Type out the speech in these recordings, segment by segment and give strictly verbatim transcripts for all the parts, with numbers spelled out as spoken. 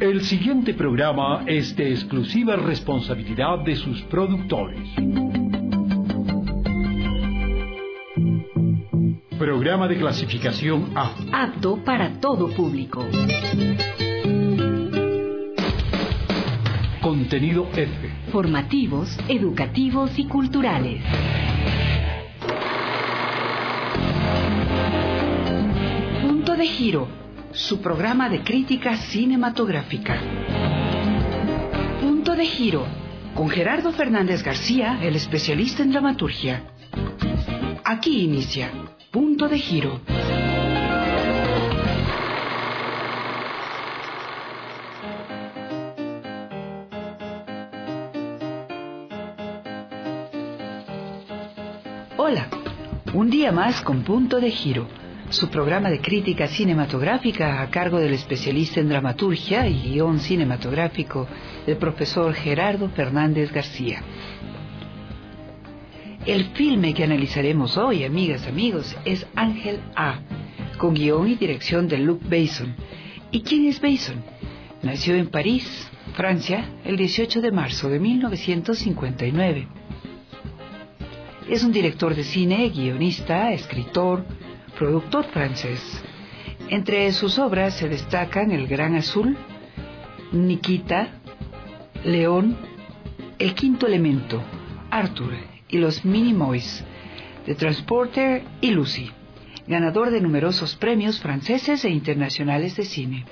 El siguiente programa es de exclusiva responsabilidad de sus productores. Programa de clasificación A. Apto para todo público. Contenido F. Formativos, educativos y culturales. Punto de Giro, su programa de crítica cinematográfica. Punto de Giro, con Gerardo Fernández García, el especialista en dramaturgia. Aquí inicia Punto de Giro. Hola, un día más con Punto de Giro, su programa de crítica cinematográfica a cargo del especialista en dramaturgia y guión cinematográfico, el profesor Gerardo Fernández García. El filme que analizaremos hoy, amigas, amigos, es Ángel A, con guión y dirección de Luc Besson. ¿Y quién es Besson? Nació en París, Francia, el dieciocho de marzo de mil novecientos cincuenta y nueve. Es un director de cine, guionista, escritor, productor francés. Entre sus obras se destacan El Gran Azul, Nikita, León, El Quinto Elemento, Arthur y los Minimoys, The Transporter y Lucy, ganador de numerosos premios franceses e internacionales de cine.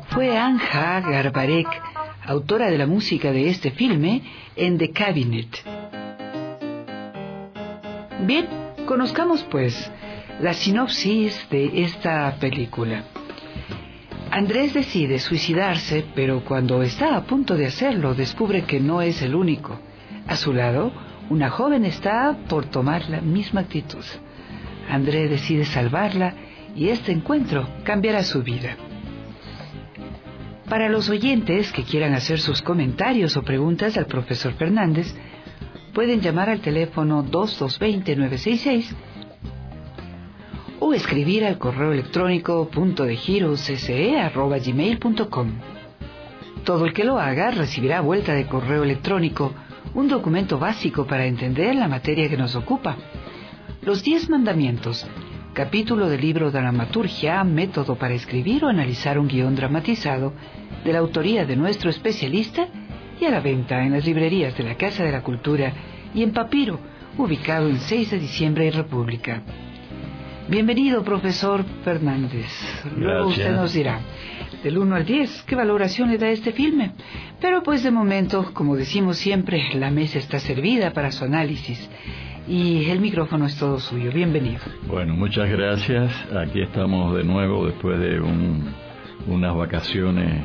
fue Anja Garbarek, autora de la música de este filme, en The Cabinet. Bien, conozcamos pues la sinopsis de esta película. Andrés decide suicidarse, pero cuando está a punto de hacerlo, descubre que no es el único. A su lado, una joven está por tomar la misma actitud. Andrés decide salvarla y este encuentro cambiará su vida. Para los oyentes que quieran hacer sus comentarios o preguntas al profesor Fernández, pueden llamar al teléfono dos dos dos cero, nueve seis seis o escribir al correo electrónico punto de giro c c e arroba gmail punto com. Todo el que lo haga recibirá a vuelta de correo electrónico un documento básico para entender la materia que nos ocupa. Los diez mandamientos, capítulo del libro Dramaturgia, método para escribir o analizar un guión dramatizado, de la autoría de nuestro especialista, y a la venta en las librerías de la Casa de la Cultura y en Papiro, ubicado en seis de diciembre y República. Bienvenido, profesor Fernández. Luego usted nos dirá, del uno al diez, ¿qué valoración le da a este filme? Pero pues de momento, como decimos siempre, la mesa está servida para su análisis y el micrófono es todo suyo. Bienvenido. Bueno, muchas gracias. Aquí estamos de nuevo después de un, unas vacaciones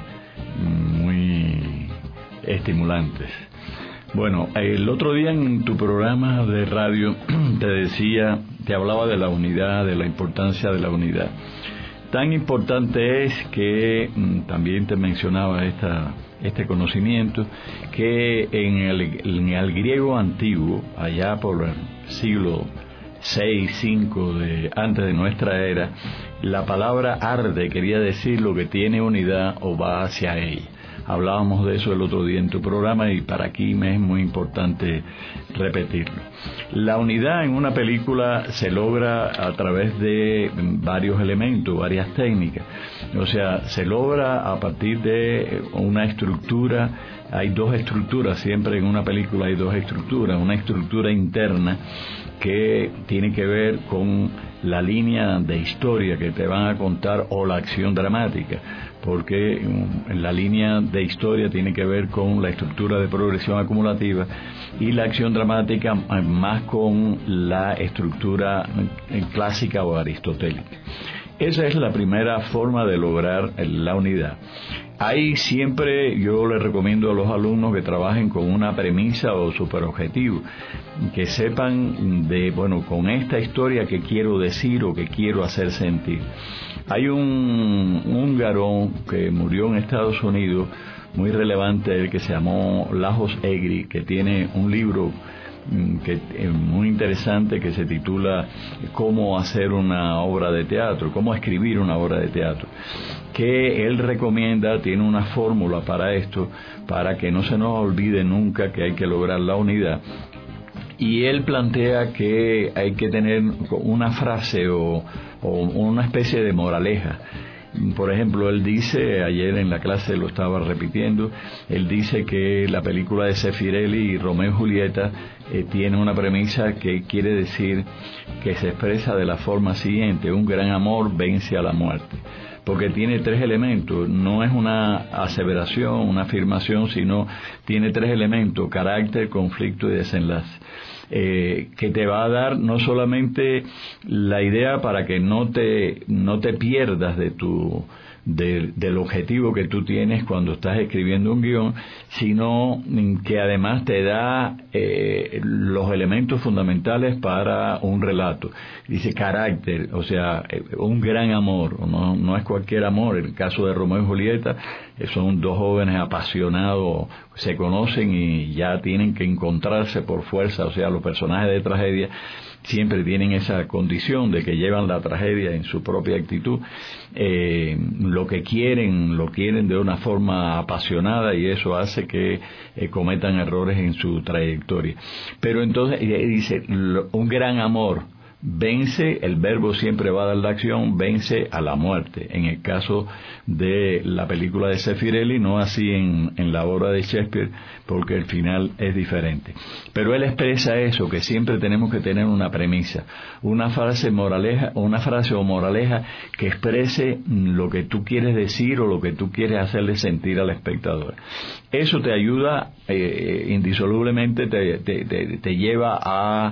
muy estimulantes. Bueno, el otro día en tu programa de radio te decía, te hablaba de la unidad, de la importancia de la unidad. Tan importante es que también te mencionaba esta, este conocimiento, que en el, en el griego antiguo, allá por el siglo seis, cinco de, antes de nuestra era, la palabra arde quería decir lo que tiene unidad o va hacia ella. Hablábamos de eso el otro día en tu programa y para aquí me es muy importante repetirlo. La unidad en una película se logra a través de varios elementos, varias técnicas. O sea, se logra a partir de una estructura. Hay dos estructuras, siempre en una película hay dos estructuras. Una estructura interna que tiene que ver con la línea de historia que te van a contar o la acción dramática, porque la línea de historia tiene que ver con la estructura de progresión acumulativa y la acción dramática más con la estructura clásica o aristotélica. Esa es la primera forma de lograr la unidad. Ahí siempre yo les recomiendo a los alumnos que trabajen con una premisa o superobjetivo, que sepan de, bueno, con esta historia que quiero decir o que quiero hacer sentir. Hay un húngaro que murió en Estados Unidos, muy relevante, que se llamó Lajos Egri, que tiene un libro que es muy interesante que se titula Cómo hacer una obra de teatro, cómo escribir una obra de teatro, que él recomienda, tiene una fórmula para esto, para que no se nos olvide nunca que hay que lograr la unidad. Y él plantea que hay que tener una frase o, o una especie de moraleja. Por ejemplo, él dice, ayer en la clase lo estaba repitiendo, él dice que la película de Zeffirelli y Romeo y Julieta eh, tiene una premisa que quiere decir que se expresa de la forma siguiente: un gran amor vence a la muerte. Porque tiene tres elementos, no es una aseveración, una afirmación, sino tiene tres elementos: carácter, conflicto y desenlace. Eh, que te va a dar no solamente la idea para que no te no te pierdas de tu de, del objetivo que tú tienes cuando estás escribiendo un guión, sino que además te da eh, los elementos fundamentales para un relato. Dice carácter, o sea, un gran amor, no, no es cualquier amor. En el caso de Romeo y Julieta, son dos jóvenes apasionados, se conocen y ya tienen que encontrarse por fuerza. O sea, los personajes de tragedia siempre tienen esa condición de que llevan la tragedia en su propia actitud. Eh, lo que quieren, lo quieren de una forma apasionada, y eso hace que eh, cometan errores en su trayectoria. Pero entonces dice, un gran amor vence, el verbo siempre va a dar la acción, vence a la muerte. En el caso de la película de Zeffirelli, no así en, en la obra de Shakespeare, porque el final es diferente. Pero él expresa eso, que siempre tenemos que tener una premisa, una frase moraleja, una frase o moraleja que exprese lo que tú quieres decir o lo que tú quieres hacerle sentir al espectador. Eso te ayuda, eh, indisolublemente te, te, te, te lleva a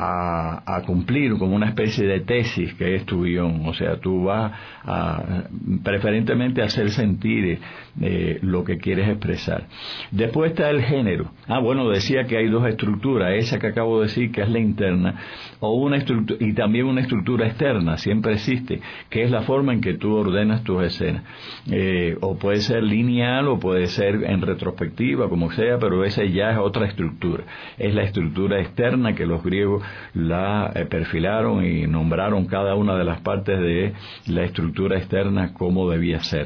A, a cumplir como una especie de tesis que es tu guión. O sea, tú vas a, preferentemente a hacer sentir eh, lo que quieres expresar. Después está el género. Ah, bueno, decía que hay dos estructuras, esa que acabo de decir, que es la interna, o una estructura, y también una estructura externa, siempre existe, que es la forma en que tú ordenas tus escenas. Eh, o puede ser lineal, o puede ser en retrospectiva, como sea, pero esa ya es otra estructura. Es la estructura externa que los griegos la eh, perfilaron y nombraron cada una de las partes de la estructura externa como debía ser.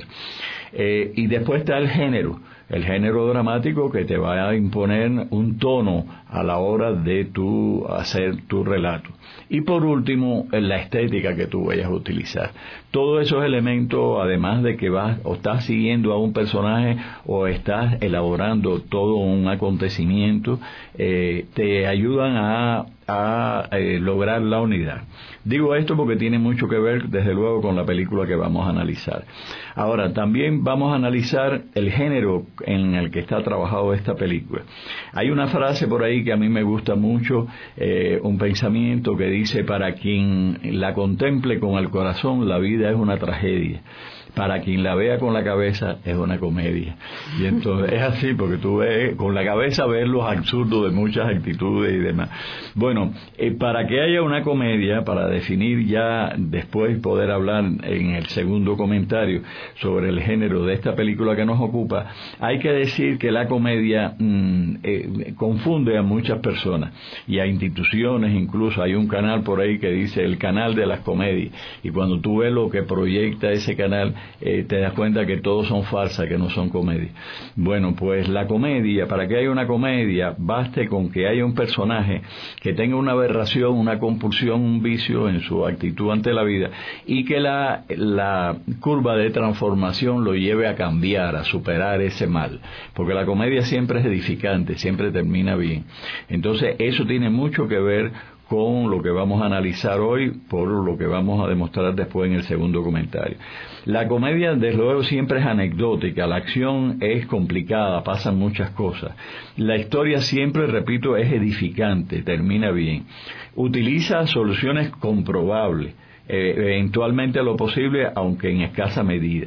Eh, y después está el género, el género dramático que te va a imponer un tono a la hora de tu hacer tu relato. Y por último, la estética que tú vayas a utilizar. Todos esos elementos, además de que vas o estás siguiendo a un personaje o estás elaborando todo un acontecimiento, eh, te ayudan a, a eh, lograr la unidad. Digo esto porque tiene mucho que ver, desde luego, con la película que vamos a analizar. Ahora, también vamos a analizar el género en el que está trabajado esta película. Hay una frase por ahí que a mí me gusta mucho, eh, un pensamiento que dice: para quien la contemple con el corazón, la vida es una tragedia. Para quien la vea con la cabeza, es una comedia. Y entonces es así, porque tú ves con la cabeza, ves los absurdos de muchas actitudes y demás. Bueno, eh, para que haya una comedia, para definir ya después poder hablar en el segundo comentario sobre el género de esta película que nos ocupa, hay que decir que la comedia mmm, eh, confunde a muchas personas y a instituciones. Incluso hay un canal por ahí que dice el canal de las comedias, y cuando tú ves lo que proyecta ese canal, Eh, te das cuenta que todos son farsas, que no son comedias. Bueno, pues la comedia, para que haya una comedia, baste con que haya un personaje que tenga una aberración, una compulsión, un vicio en su actitud ante la vida, y que la, la curva de transformación lo lleve a cambiar, a superar ese mal, porque la comedia siempre es edificante, siempre termina bien. Entonces eso tiene mucho que ver con lo que vamos a analizar hoy, por lo que vamos a demostrar después en el segundo comentario. La comedia, desde luego, siempre es anecdótica, la acción es complicada, pasan muchas cosas. La historia siempre, repito, es edificante, termina bien. Utiliza soluciones comprobables, eh, eventualmente lo posible, aunque en escasa medida.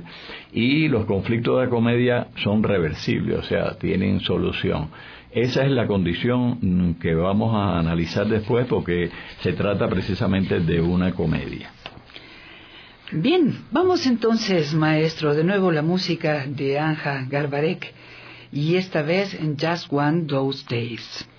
Y los conflictos de la comedia son reversibles, o sea, tienen solución. Esa es la condición que vamos a analizar después, porque se trata precisamente de una comedia. Bien, vamos entonces, maestro, de nuevo la música de Anja Garbarek, y esta vez en Just One Those Days.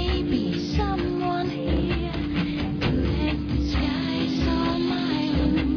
Someone here who had disguised all my own.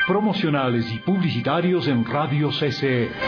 promocionales y publicitarios en Radio C C E.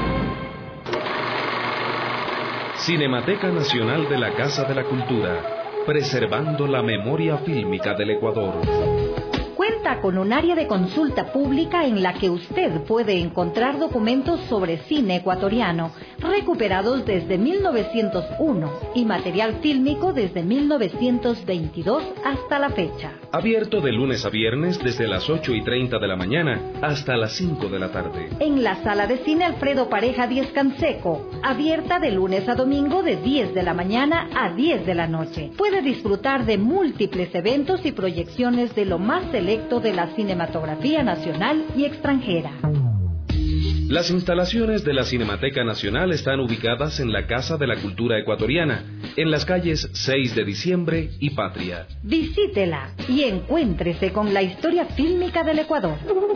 Cinemateca Nacional de la Casa de la Cultura, preservando la memoria fílmica del Ecuador. Cuenta con un área de consulta pública en la que usted puede encontrar documentos sobre cine ecuatoriano recuperados desde mil novecientos uno y material fílmico desde mil novecientos veintidós hasta la fecha. Abierto de lunes a viernes desde las ocho y treinta de la mañana hasta las cinco de la tarde. En la sala de cine Alfredo Pareja Díez Canseco, abierta de lunes a domingo de diez de la mañana a diez de la noche. Puede disfrutar de múltiples eventos y proyecciones de lo más selecto de la cinematografía nacional y extranjera. Las instalaciones de la Cinemateca Nacional están ubicadas en la Casa de la Cultura Ecuatoriana, en las calles seis de diciembre y Patria. Visítela y encuéntrese con la historia fílmica del Ecuador.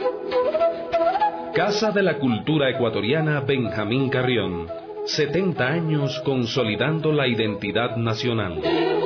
Casa de la Cultura Ecuatoriana Benjamín Carrión. setenta años consolidando la identidad nacional.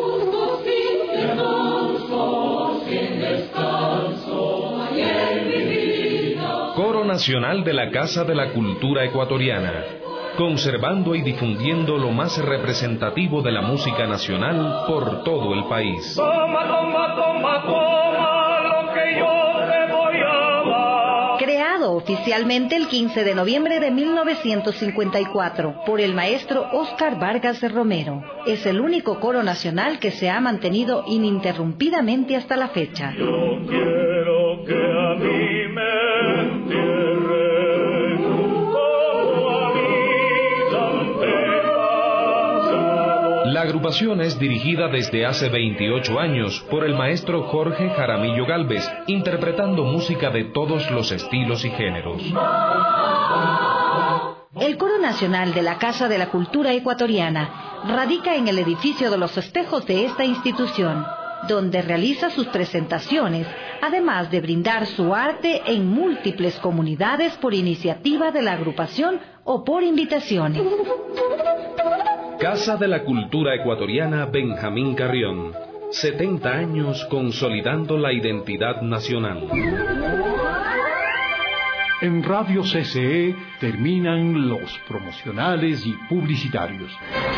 Coro Nacional de la Casa de la Cultura Ecuatoriana, conservando y difundiendo lo más representativo de la música nacional por todo el país. Toma, toma, toma, toma lo que yo te voy a dar. Creado oficialmente el quince de noviembre de mil novecientos cincuenta y cuatro por el maestro Óscar Vargas Romero, es el único coro nacional que se ha mantenido ininterrumpidamente hasta la fecha. Yo quiero que a mí La agrupación es dirigida desde hace veintiocho años por el maestro Jorge Jaramillo Gálvez, interpretando música de todos los estilos y géneros. El Coro Nacional de la Casa de la Cultura Ecuatoriana radica en el edificio de los espejos de esta institución, donde realiza sus presentaciones, además de brindar su arte en múltiples comunidades por iniciativa de la agrupación o por invitaciones. Casa de la Cultura Ecuatoriana Benjamín Carrión, setenta años consolidando la identidad nacional. En Radio C C E terminan los promocionales y publicitarios.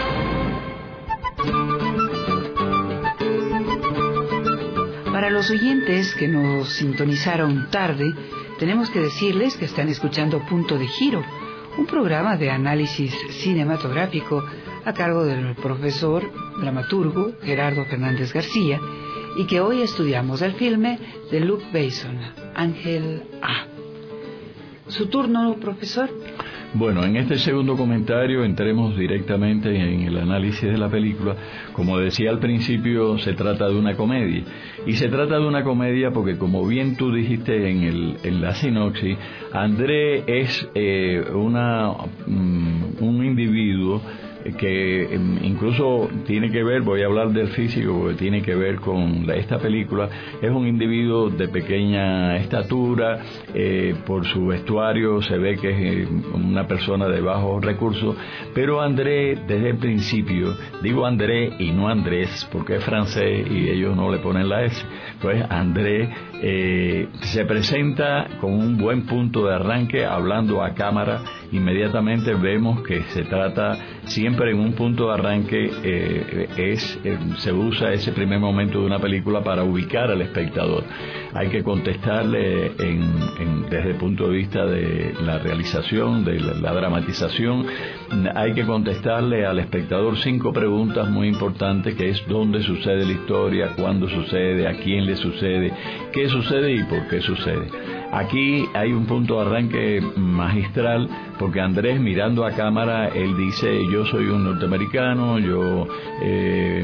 Para los oyentes que nos sintonizaron tarde, tenemos que decirles que están escuchando Punto de Giro, un programa de análisis cinematográfico a cargo del profesor dramaturgo Gerardo Fernández García, y que hoy estudiamos el filme de Luc Besson, Ángel A. ¿Su turno, profesor? Bueno, en este segundo comentario entremos directamente en el análisis de la película. Como decía al principio, se trata de una comedia. Y se trata de una comedia porque, como bien tú dijiste en, el, en la sinopsis, André es eh, una, um, un individuo que incluso tiene que ver, voy a hablar del físico porque tiene que ver con la, esta película. Es un individuo de pequeña estatura, eh, por su vestuario se ve que es eh, una persona de bajos recursos, pero André desde el principio, digo André y no Andrés porque es francés y ellos no le ponen la S, pues André eh, se presenta con un buen punto de arranque, hablando a cámara. Inmediatamente vemos que se trata siempre en un punto de arranque, eh, es eh, se usa ese primer momento de una película para ubicar al espectador. Hay que contestarle en, en, desde el punto de vista de la realización, de la, la dramatización, hay que contestarle al espectador cinco preguntas muy importantes, que es dónde sucede la historia, cuándo sucede, a quién le sucede, qué sucede y por qué sucede. Aquí hay un punto de arranque magistral, porque Andrés, mirando a cámara, él dice: yo soy un norteamericano, yo eh,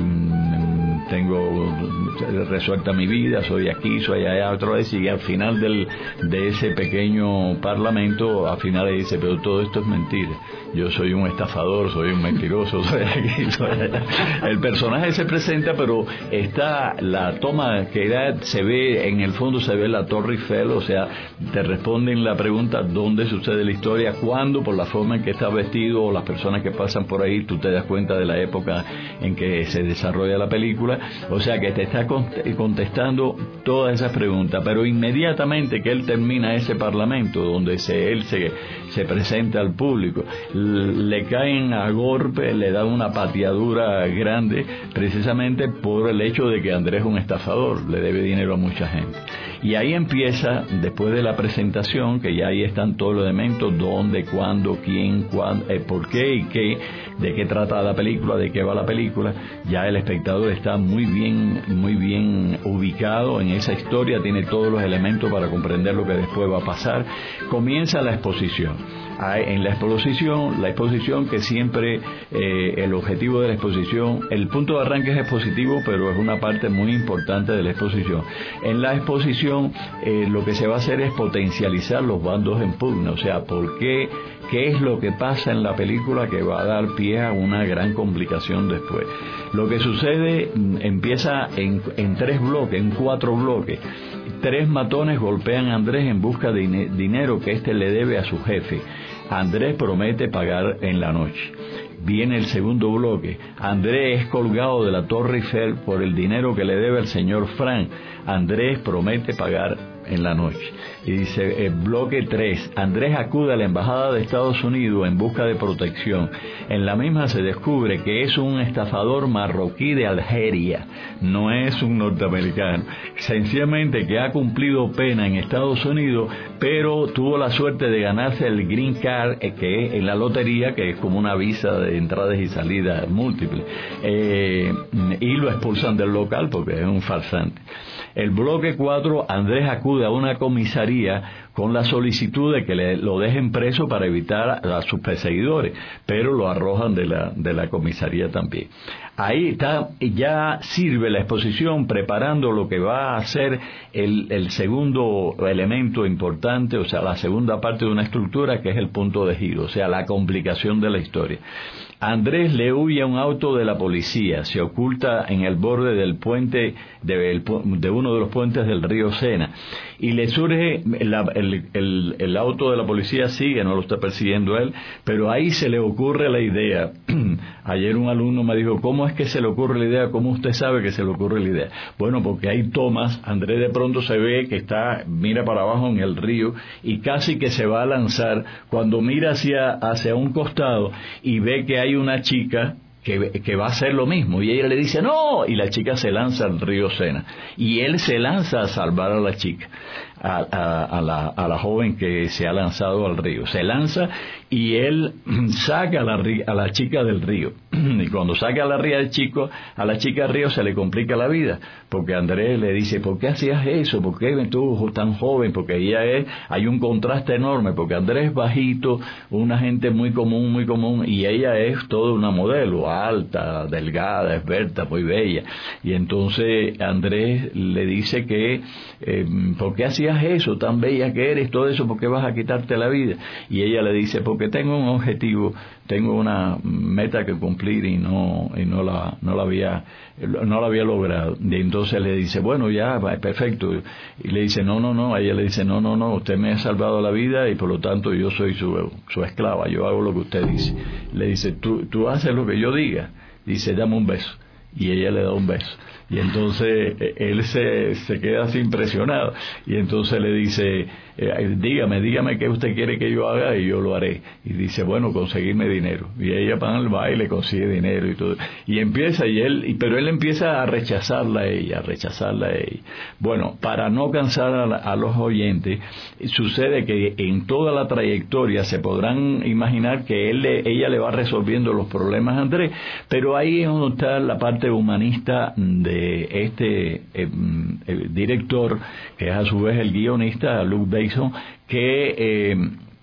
tengo resuelta mi vida, soy aquí, soy allá, otra vez, y al final del, de ese pequeño parlamento, al final le dice: pero todo esto es mentira, yo soy un estafador, soy un mentiroso, soy aquí, soy allá. El personaje se presenta, pero está la toma que da, se ve, en el fondo se ve la Torre Eiffel, o sea, te responden la pregunta dónde sucede la historia, cuándo, por la forma en que está vestido o las personas que pasan por ahí, tú te das cuenta de la época en que se desarrolla la película. película, o sea que te está contestando todas esas preguntas, pero inmediatamente que él termina ese parlamento donde se, él se, se presenta al público, le caen a golpe, le dan una pateadura grande, precisamente por el hecho de que Andrés es un estafador, le debe dinero a mucha gente. Y ahí empieza, después de la presentación, que ya ahí están todos los elementos, dónde, cuándo, quién, cuándo, eh, por qué y qué, de qué trata la película, de qué va la película. Ya el espectador está muy bien, muy bien ubicado en esa historia, tiene todos los elementos para comprender lo que después va a pasar. Comienza la exposición. En la exposición, la exposición que siempre, eh, el objetivo de la exposición, el punto de arranque es expositivo, pero es una parte muy importante de la exposición. En la exposición, eh, lo que se va a hacer es potencializar los bandos en pugna, o sea, ¿por qué? ¿Qué es lo que pasa en la película que va a dar pie a una gran complicación después? Lo que sucede empieza en, en tres bloques, en cuatro bloques. Tres matones golpean a Andrés en busca de dinero que éste le debe a su jefe. Andrés promete pagar en la noche. Viene el segundo bloque. Andrés es colgado de la Torre Eiffel por el dinero que le debe al señor Frank. Andrés promete pagar en la noche. Y dice, el bloque tres, Andrés acude a la Embajada de Estados Unidos en busca de protección. En la misma se descubre que es un estafador marroquí de Algeria, no es un norteamericano, sencillamente que ha cumplido pena en Estados Unidos, pero tuvo la suerte de ganarse el Green Card, que es en la lotería, que es como una visa de entradas y salidas múltiples, eh, y lo expulsan del local porque es un farsante. El bloque cuatro, Andrés acude a una comisaría con la solicitud de que le, lo dejen preso para evitar a, a sus perseguidores, pero lo arrojan de la, de la comisaría también. Ahí está, ya sirve la exposición preparando lo que va a ser el, el segundo elemento importante, o sea, la segunda parte de una estructura, que es el punto de giro, o sea, la complicación de la historia. Andrés le huye a un auto de la policía, se oculta en el borde del puente, de, de uno de los puentes del río Sena, y le surge, la, el, el, el auto de la policía sigue, no lo está persiguiendo él, pero ahí se le ocurre la idea. Ayer un alumno me dijo, ¿cómo es que se le ocurre la idea? ¿Cómo usted sabe que se le ocurre la idea? Bueno, porque hay tomas, Andrés de pronto se ve que está, mira para abajo en el río, y casi que se va a lanzar, cuando mira hacia, hacia un costado y ve que hay una chica que, que va a hacer lo mismo, y ella le dice no, y la chica se lanza al río Sena, y él se lanza a salvar a la chica, a, a, a, la, a la joven que se ha lanzado al río, se lanza y él saca a la, a la chica del río, y cuando saca a la, ría del chico, a la chica del río se le complica la vida, porque Andrés le dice, ¿por qué hacías eso? ¿Por qué tú tan joven? Porque ella es, hay un contraste enorme, porque Andrés es bajito, una gente muy común, muy común, y ella es toda una modelo, alta, delgada, esbelta, muy bella, y entonces Andrés le dice que, eh, ¿por qué hacías eso? Tan bella que eres, todo eso, ¿por qué vas a quitarte la vida? Y ella le dice, porque tengo un objetivo, tengo una meta que cumplir y no y no la no la había no la había logrado. Y entonces le dice, bueno, ya, perfecto. Y le dice, no, no, no. A ella le dice, no, no, no, usted me ha salvado la vida y por lo tanto yo soy su, su esclava, yo hago lo que usted dice. Le dice, tú, tú haces lo que yo diga. Dice, dame un beso. Y ella le da un beso. Y entonces él se, se queda así impresionado. Y entonces le dice, eh, dígame, dígame qué usted quiere que yo haga y yo lo haré. Y dice, bueno, conseguirme dinero. Y ella va al baile, consigue dinero y todo. Y empieza, y él, y, pero él empieza a rechazarla a ella, a rechazarla a ella. Bueno, para no cansar a, la, a los oyentes, sucede que en toda la trayectoria se podrán imaginar que él le, ella le va resolviendo los problemas a Andrés, pero ahí es donde está la parte humanista de este eh, eh, director, que es a su vez el guionista, Luc Besson, que eh,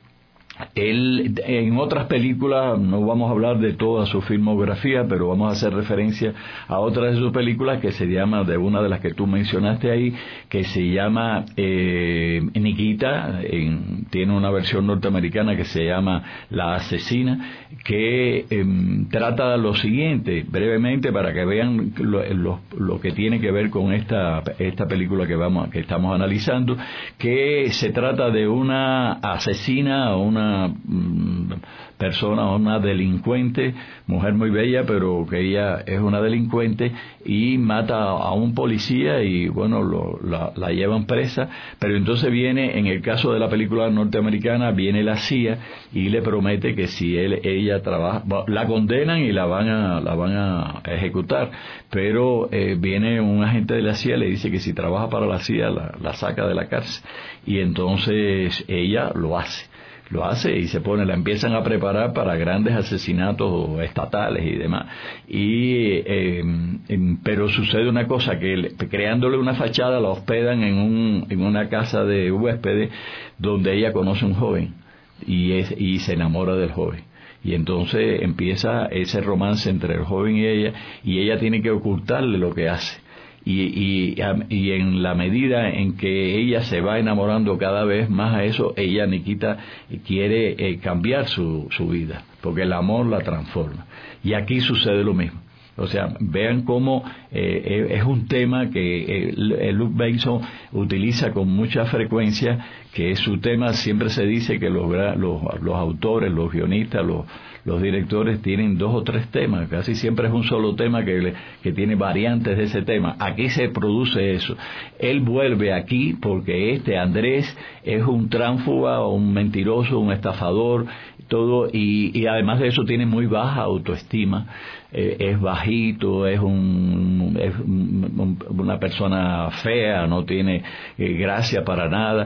él en otras películas, no vamos a hablar de toda su filmografía, pero vamos a hacer referencia a otras de sus películas, que se llama, de una de las que tú mencionaste ahí, que se llama eh, Nikita, en, tiene una versión norteamericana que se llama La Asesina, que eh, trata lo siguiente, brevemente, para que vean lo, lo, lo que tiene que ver con esta esta película que vamos que estamos analizando, que se trata de una asesina, una una mm, persona, una delincuente, mujer muy bella, pero que ella es una delincuente, y mata a un policía y bueno, lo, la, la llevan presa. Pero entonces viene, en el caso de la película norteamericana, viene la C I A y le promete que si él, ella trabaja, la condenan y la van a, la van a ejecutar, pero eh, viene un agente de la C I A y le dice que si trabaja para la C I A la, la saca de la cárcel, y entonces ella lo hace. Lo hace y se pone, la empiezan a preparar para grandes asesinatos estatales y demás. Y eh, pero sucede una cosa, que creándole una fachada la hospedan en un en una casa de huéspedes donde ella conoce a un joven y es, y se enamora del joven. Y entonces empieza ese romance entre el joven y ella, y ella tiene que ocultarle lo que hace. Y, y, y en la medida en que ella se va enamorando cada vez más a eso, ella, Nikita, quiere eh, cambiar su, su vida, porque el amor la transforma. Y aquí sucede lo mismo. O sea, vean cómo eh, es un tema que eh, Luc Besson utiliza con mucha frecuencia, que es su tema. Siempre se dice que los, los, los autores, los guionistas, los, los directores tienen dos o tres temas, casi siempre es un solo tema que, que tiene variantes de ese tema. Aquí se produce eso. Él vuelve aquí porque este Andrés es un tránfuga, un mentiroso, un estafador, todo, y, y además de eso tiene muy baja autoestima. Eh, es bajito, es, un, es un, una persona fea, no tiene eh, gracia para nada,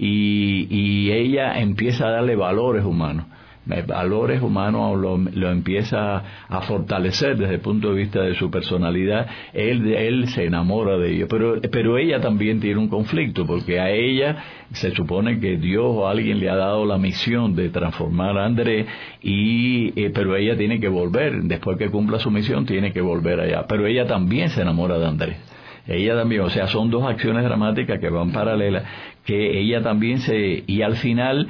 y, y ella empieza a darle valores humanos. valores humanos lo, lo empieza a fortalecer desde el punto de vista de su personalidad. Él, él se enamora de ella, pero, pero ella también tiene un conflicto, porque a ella se supone que Dios o alguien le ha dado la misión de transformar a Andrés, y eh, pero ella tiene que volver, después que cumpla su misión tiene que volver allá, pero ella también se enamora de Andrés. Ella también, o sea, son dos acciones dramáticas que van paralelas, que ella también se, y al final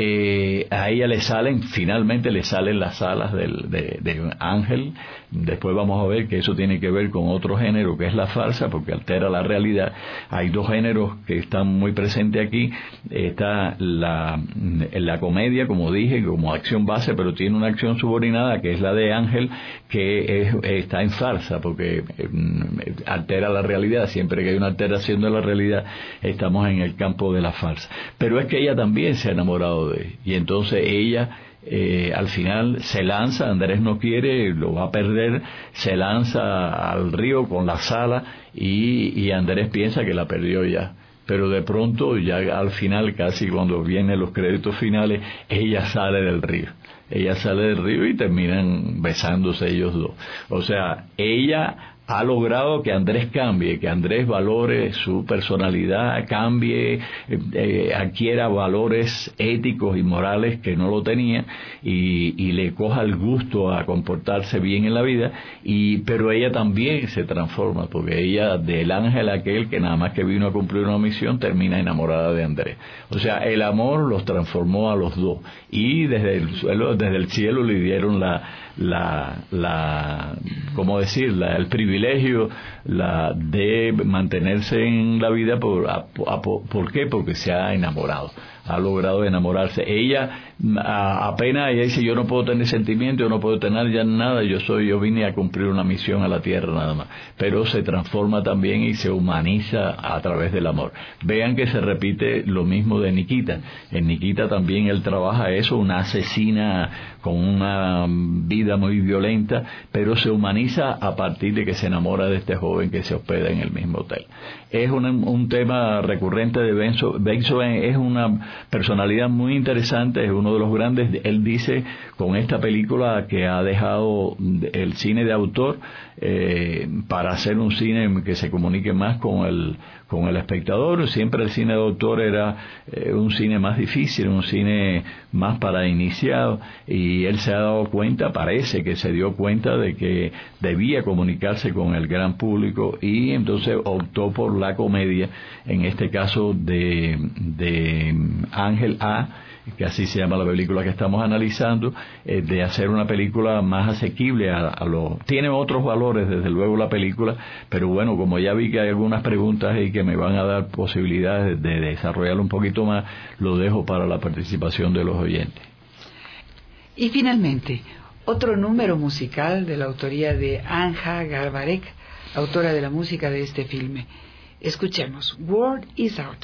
eh, a ella le salen, finalmente le salen las alas del, de, de Ángel. Después vamos a ver que eso tiene que ver con otro género, que es la farsa, porque altera la realidad. Hay dos géneros que están muy presentes aquí. Está la, la comedia, como dije, como acción base, pero tiene una acción subordinada, que es la de Ángel, que es, está en farsa, porque eh, altera la realidad. Siempre que hay una alteración de la realidad, estamos en el campo de la farsa. Pero es que ella también se ha enamorado de él, y entonces ella eh, al final se lanza. Andrés no quiere, lo va a perder, se lanza al río con la sala, y, y Andrés piensa que la perdió ya, pero de pronto ya al final, casi cuando vienen los créditos finales, ella sale del río ella sale del río y terminan besándose ellos dos. O sea, ella ha logrado que Andrés cambie, que Andrés valore su personalidad, cambie, eh, eh, adquiera valores éticos y morales que no lo tenía, y, y le coja el gusto a comportarse bien en la vida. Y pero ella también se transforma, porque ella, del ángel aquel que nada más que vino a cumplir una misión, termina enamorada de Andrés. O sea, el amor los transformó a los dos, y desde el suelo, desde el cielo le dieron la la la cómo decir la, el privilegio la de mantenerse en la vida. Por a, a, ¿por qué? Porque se ha enamorado, ha logrado enamorarse. Ella a, apenas ella dice: yo no puedo tener sentimientos, yo no puedo tener ya nada, yo soy yo vine a cumplir una misión a la tierra nada más. Pero se transforma también y se humaniza a través del amor. Vean que se repite lo mismo de Nikita. En Nikita también él trabaja eso, una asesina con una vida muy violenta, pero se humaniza a partir de que se enamora de este joven que se hospeda en el mismo hotel. Es un, un tema recurrente de Besson. Besson es una personalidad muy interesante, es uno de los grandes. Él dice con esta película que ha dejado el cine de autor eh, para hacer un cine que se comunique más con el con el espectador. Siempre el cine de autor era eh, un cine más difícil, un cine más para iniciados, y él se ha dado cuenta, parece que se dio cuenta de que debía comunicarse con el gran público, y entonces optó por la comedia, en este caso de, de Ángel A, que así se llama la película que estamos analizando, eh, de hacer una película más asequible a, a lo... Tiene otros valores, desde luego, la película, pero bueno, como ya vi que hay algunas preguntas y que me van a dar posibilidades de, de desarrollarlo un poquito más, lo dejo para la participación de los oyentes. Y finalmente, otro número musical de la autoría de Anja Garbarek, autora de la música de este filme. Escuchemos, Word is Out.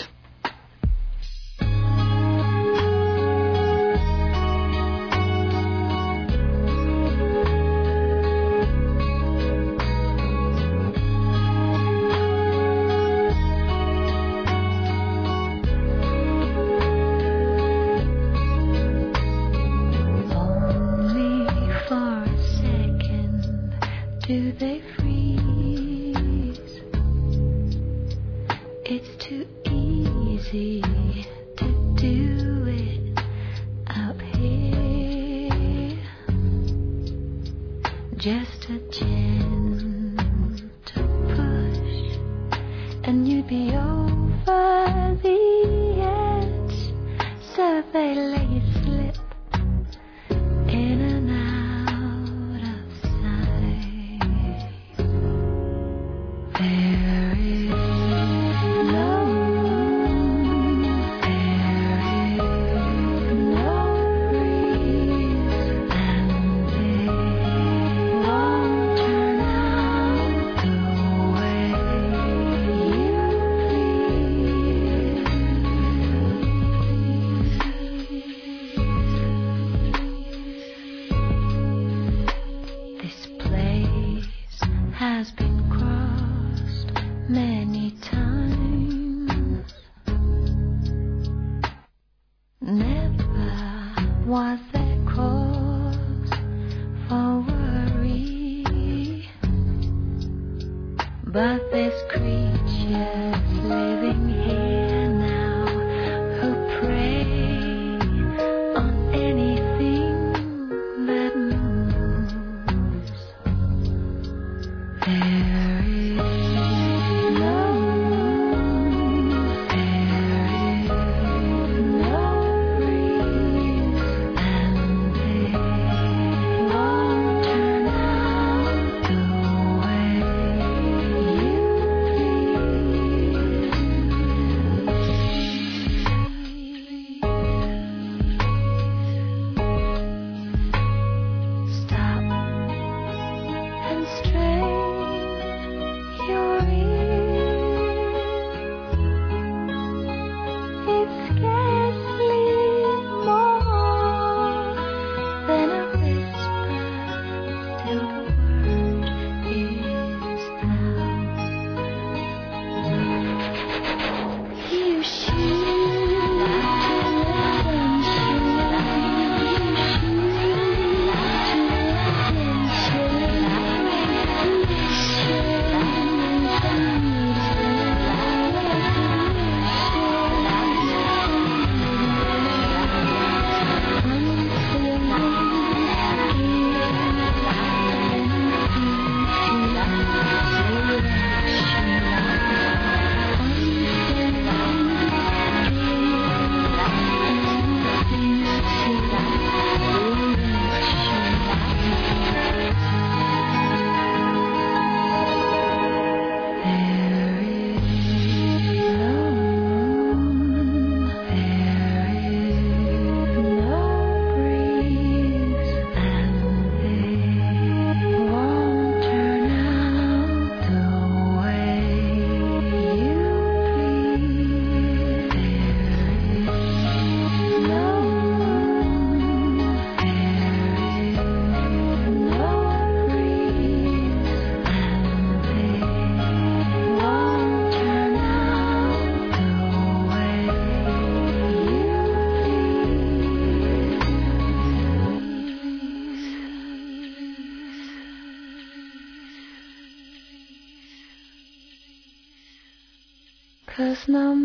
Cause no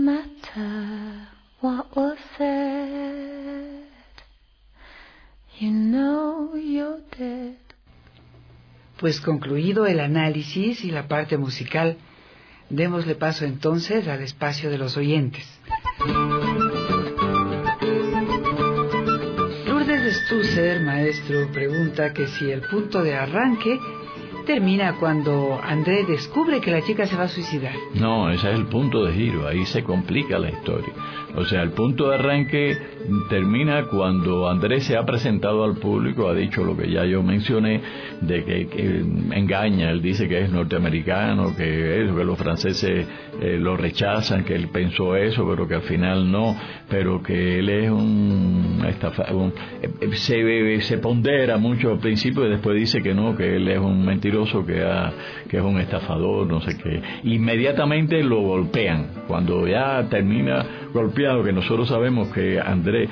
matter what was said, you know you're dead. Pues concluido el análisis y la parte musical, démosle paso entonces al espacio de los oyentes. Lourdes Stusser, maestro, pregunta que si el punto de arranque termina cuando André descubre que la chica se va a suicidar. No, ese es el punto de giro, ahí se complica la historia. O sea, el punto de arranque termina cuando Andrés se ha presentado al público, ha dicho lo que ya yo mencioné, de que, que engaña, él dice que es norteamericano, que eso, que los franceses eh, lo rechazan, que él pensó eso, pero que al final no, pero que él es un, estafa, un se, se pondera mucho al principio y después dice que no, que él es un mentiroso, que, ha, que es un estafador, no sé qué. Inmediatamente lo golpean, cuando ya termina golpeado, que nosotros sabemos que Andrés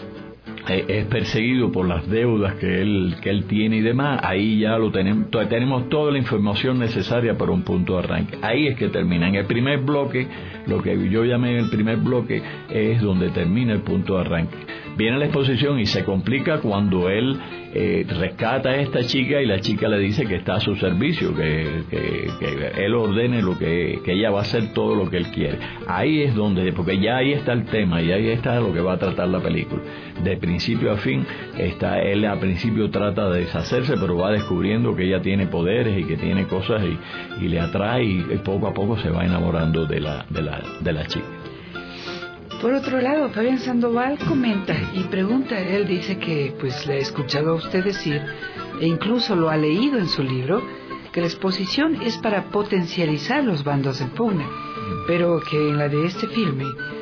es perseguido por las deudas que él que él tiene y demás, ahí ya lo tenemos, tenemos toda la información necesaria para un punto de arranque. Ahí es que termina. En el primer bloque, lo que yo llamé el primer bloque, es donde termina el punto de arranque. Viene la exposición y se complica cuando él eh, rescata a esta chica y la chica le dice que está a su servicio, que, que, que él ordene lo que, que ella va a hacer todo lo que él quiere. Ahí es donde, porque ya ahí está el tema y ahí está lo que va a tratar la película. De principio a fin, está, él al principio trata de deshacerse, pero va descubriendo que ella tiene poderes y que tiene cosas y, y le atrae y poco a poco se va enamorando de la, de la, de la chica. Por otro lado, Fabián Sandoval comenta y pregunta, él dice que pues le ha escuchado a usted decir, e incluso lo ha leído en su libro, que la exposición es para potencializar los bandos en pugna, pero que en la de este filme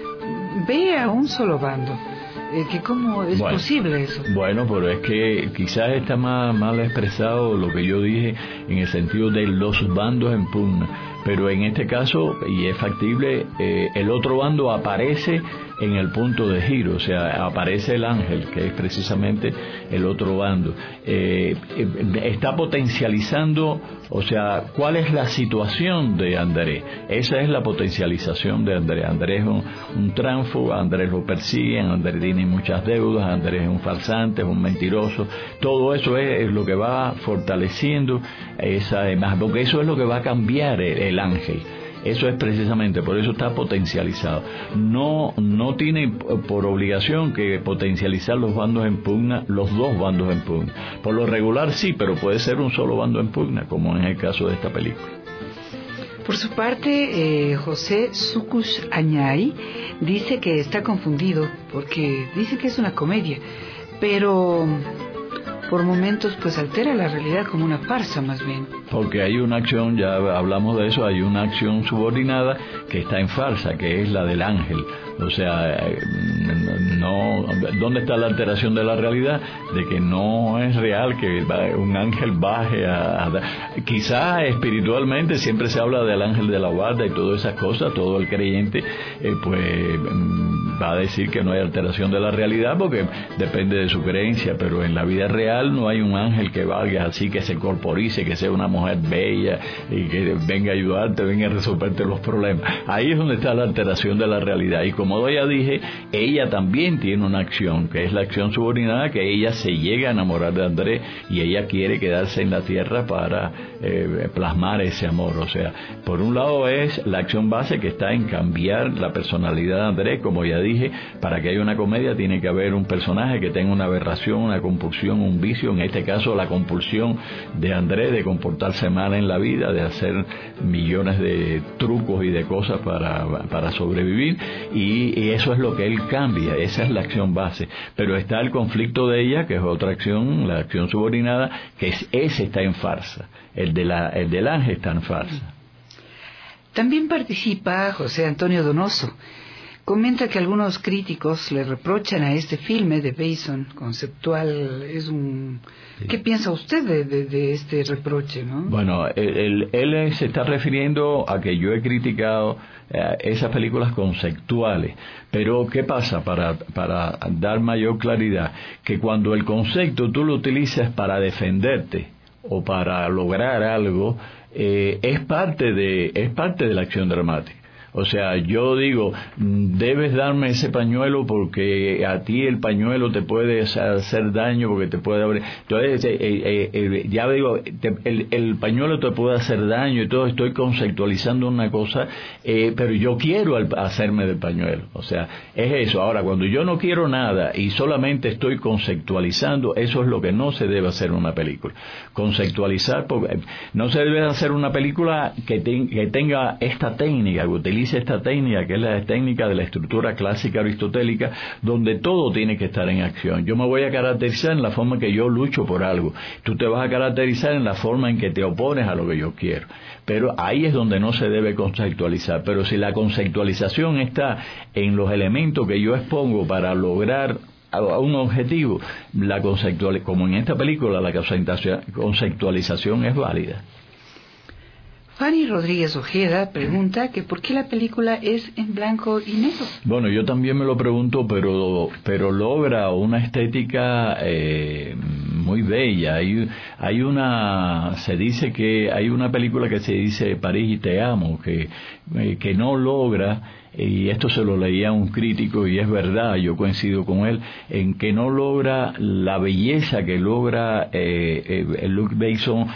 ve a un solo bando. Eh, que ¿Cómo es bueno, posible eso? Bueno, pero es que quizás está más mal expresado lo que yo dije en el sentido de los bandos en pugna, pero en este caso, y es factible, eh, el otro bando aparece en el punto de giro, o sea, aparece el ángel, que es precisamente el otro bando. Eh, está potencializando, o sea, ¿cuál es la situación de Andrés? Esa es la potencialización de Andrés. Andrés es un, un tránsfugo, Andrés lo persiguen, Andrés tiene muchas deudas, Andrés es un farsante, es un mentiroso. Todo eso es, es lo que va fortaleciendo esa imagen, porque eso es lo que va a cambiar el, el ángel. Eso es precisamente, por eso está potencializado. No no tiene por obligación que potencializar los bandos en pugna, los dos bandos en pugna. Por lo regular sí, pero puede ser un solo bando en pugna, como en el caso de esta película. Por su parte, eh, José Sucus Añay dice que está confundido porque dice que es una comedia, pero por momentos pues altera la realidad como una farsa más bien. Porque hay una acción, ya hablamos de eso, hay una acción subordinada que está en farsa, que es la del ángel. O sea, no, ¿dónde está la alteración de la realidad? De que no es real que un ángel baje a, a quizás espiritualmente siempre se habla del ángel de la guarda y todas esas cosas, todo el creyente eh, pues va a decir que no hay alteración de la realidad porque depende de su creencia, pero en la vida real no hay un ángel que valga así, que se corporice, que sea una mujer bella y que venga a ayudarte, venga a resolverte los problemas. Ahí es donde está la alteración de la realidad. Y como ya dije, ella también tiene una acción, que es la acción subordinada, que ella se llega a enamorar de Andrés y ella quiere quedarse en la tierra para eh, plasmar ese amor. O sea, por un lado es la acción base que está en cambiar la personalidad de Andrés, como ya dije, para que haya una comedia tiene que haber un personaje que tenga una aberración, una compulsión, un vicio, en este caso la compulsión de Andrés de comportarse mal en la vida, de hacer millones de trucos y de cosas para, para sobrevivir, y, y eso es lo que él cambia, esa es la acción base. Pero está el conflicto de ella, que es otra acción, la acción subordinada, que es, ese está en farsa, el, de la, el del ángel está en farsa. También participa José Antonio Donoso. Comenta que algunos críticos le reprochan a este filme de Besson, conceptual, es un... Sí. ¿Qué piensa usted de, de, de este reproche, no? Bueno, él, él se está refiriendo a que yo he criticado eh, esas películas conceptuales, pero ¿qué pasa? Para, para dar mayor claridad, que cuando el concepto tú lo utilizas para defenderte o para lograr algo, eh, es parte de, es parte de la acción dramática. O sea, yo digo, debes darme ese pañuelo porque a ti el pañuelo te puede hacer daño, porque te puede abrir. Entonces, eh, eh, eh, ya digo, te, el, el pañuelo te puede hacer daño y todo, estoy conceptualizando una cosa, eh, pero yo quiero al, hacerme del pañuelo. O sea, es eso. Ahora, cuando yo no quiero nada y solamente estoy conceptualizando, eso es lo que no se debe hacer en una película. Conceptualizar, porque no se debe hacer una película que, te, que tenga esta técnica, que utilice esta técnica, que es la técnica de la estructura clásica aristotélica, donde todo tiene que estar en acción. Yo me voy a caracterizar en la forma en que yo lucho por algo. Tú te vas a caracterizar en la forma en que te opones a lo que yo quiero. Pero ahí es donde no se debe conceptualizar. Pero si la conceptualización está en los elementos que yo expongo para lograr a un objetivo, la conceptual, como en esta película, la conceptualización es válida. Fanny Rodríguez Ojeda pregunta que por qué la película es en blanco y negro. Bueno, yo también me lo pregunto, pero pero logra una estética eh, muy bella. Hay, hay una, se dice que hay una película que se dice París y te amo, que, eh, que no logra, y esto se lo leía un crítico y es verdad, yo coincido con él, en que no logra la belleza que logra eh, eh, Luc Besson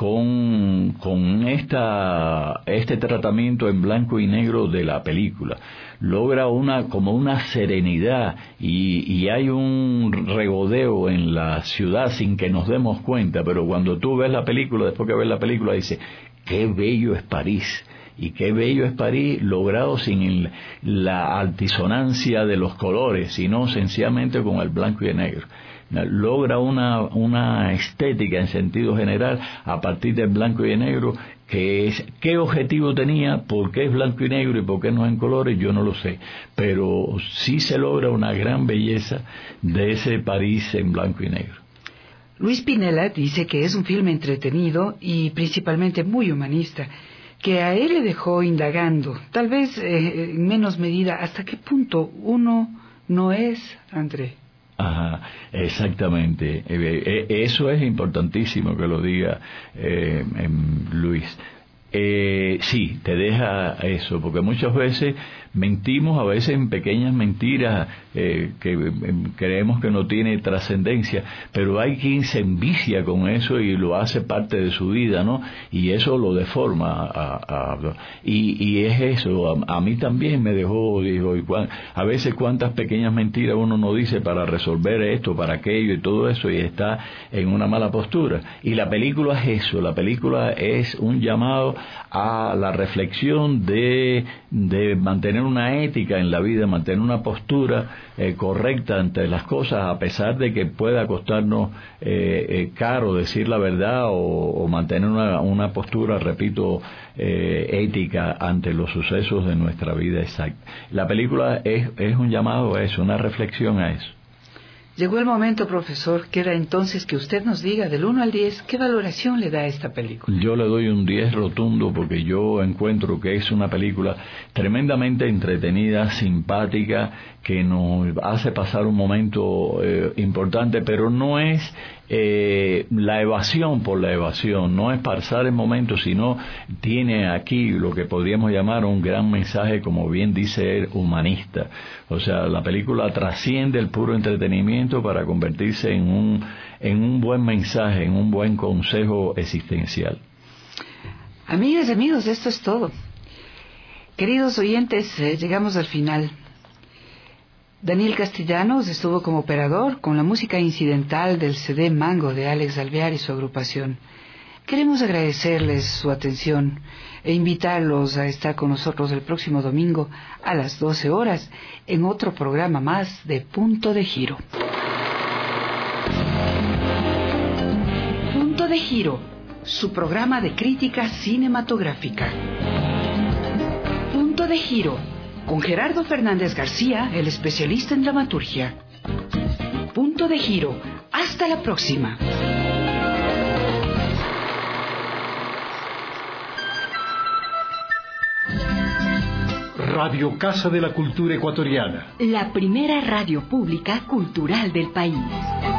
con con esta este tratamiento en blanco y negro de la película. Logra una como una serenidad y, y hay un regodeo en la ciudad sin que nos demos cuenta, pero cuando tú ves la película, después que ves la película, dices, qué bello es París. Y qué bello es París, logrado sin el, la altisonancia de los colores, sino sencillamente con el blanco y el negro. Logra una, una estética en sentido general a partir del blanco y el negro, que es, ¿qué objetivo tenía? ¿Por qué es blanco y negro y por qué no es en colores? Yo no lo sé, pero sí se logra una gran belleza de ese París en blanco y negro. Luis Pinella dice que es un filme entretenido y principalmente muy humanista, que a él le dejó indagando, tal vez eh, en menos medida, hasta qué punto uno no es André. Ajá, exactamente. Eh, eh, eso es importantísimo que lo diga eh, eh, Luis. Eh, sí, te deja eso, porque muchas veces mentimos, a veces en pequeñas mentiras eh, que eh, creemos que no tiene trascendencia, pero hay quien se envicia con eso y lo hace parte de su vida, ¿no? Y eso lo deforma. A, a, y, y es eso, a, a mí también me dejó, digo, a veces cuántas pequeñas mentiras uno no dice para resolver esto, para aquello y todo eso, y está en una mala postura. Y la película es eso, la película es un llamado a la reflexión de, de mantener una ética en la vida, mantener una postura eh, correcta ante las cosas, a pesar de que pueda costarnos eh, eh, caro decir la verdad o, o mantener una, una postura, repito, eh, ética ante los sucesos de nuestra vida exacta. La película es, es un llamado a eso, una reflexión a eso. Llegó el momento, profesor, que era entonces que usted nos diga del uno al diez qué valoración le da a esta película. Yo le doy un diez rotundo porque yo encuentro que es una película tremendamente entretenida, simpática, que nos hace pasar un momento eh, importante, pero no es eh, la evasión por la evasión, no es pasar el momento, sino tiene aquí lo que podríamos llamar un gran mensaje, como bien dice él, humanista. O sea, la película trasciende el puro entretenimiento para convertirse en un, en un buen mensaje, en un buen consejo existencial. Amigas y amigos, esto es todo. Queridos oyentes, eh, llegamos al final. Daniel Castellanos estuvo como operador con la música incidental del C D Mango de Alex Alvear y su agrupación. Queremos agradecerles su atención e invitarlos a estar con nosotros el próximo domingo a las doce horas en otro programa más de Punto de Giro. Punto de Giro, su programa de crítica cinematográfica. Punto de Giro, con Gerardo Fernández García, el especialista en dramaturgia. Punto de Giro, hasta la próxima. Radio Casa de la Cultura Ecuatoriana. La primera radio pública cultural del país.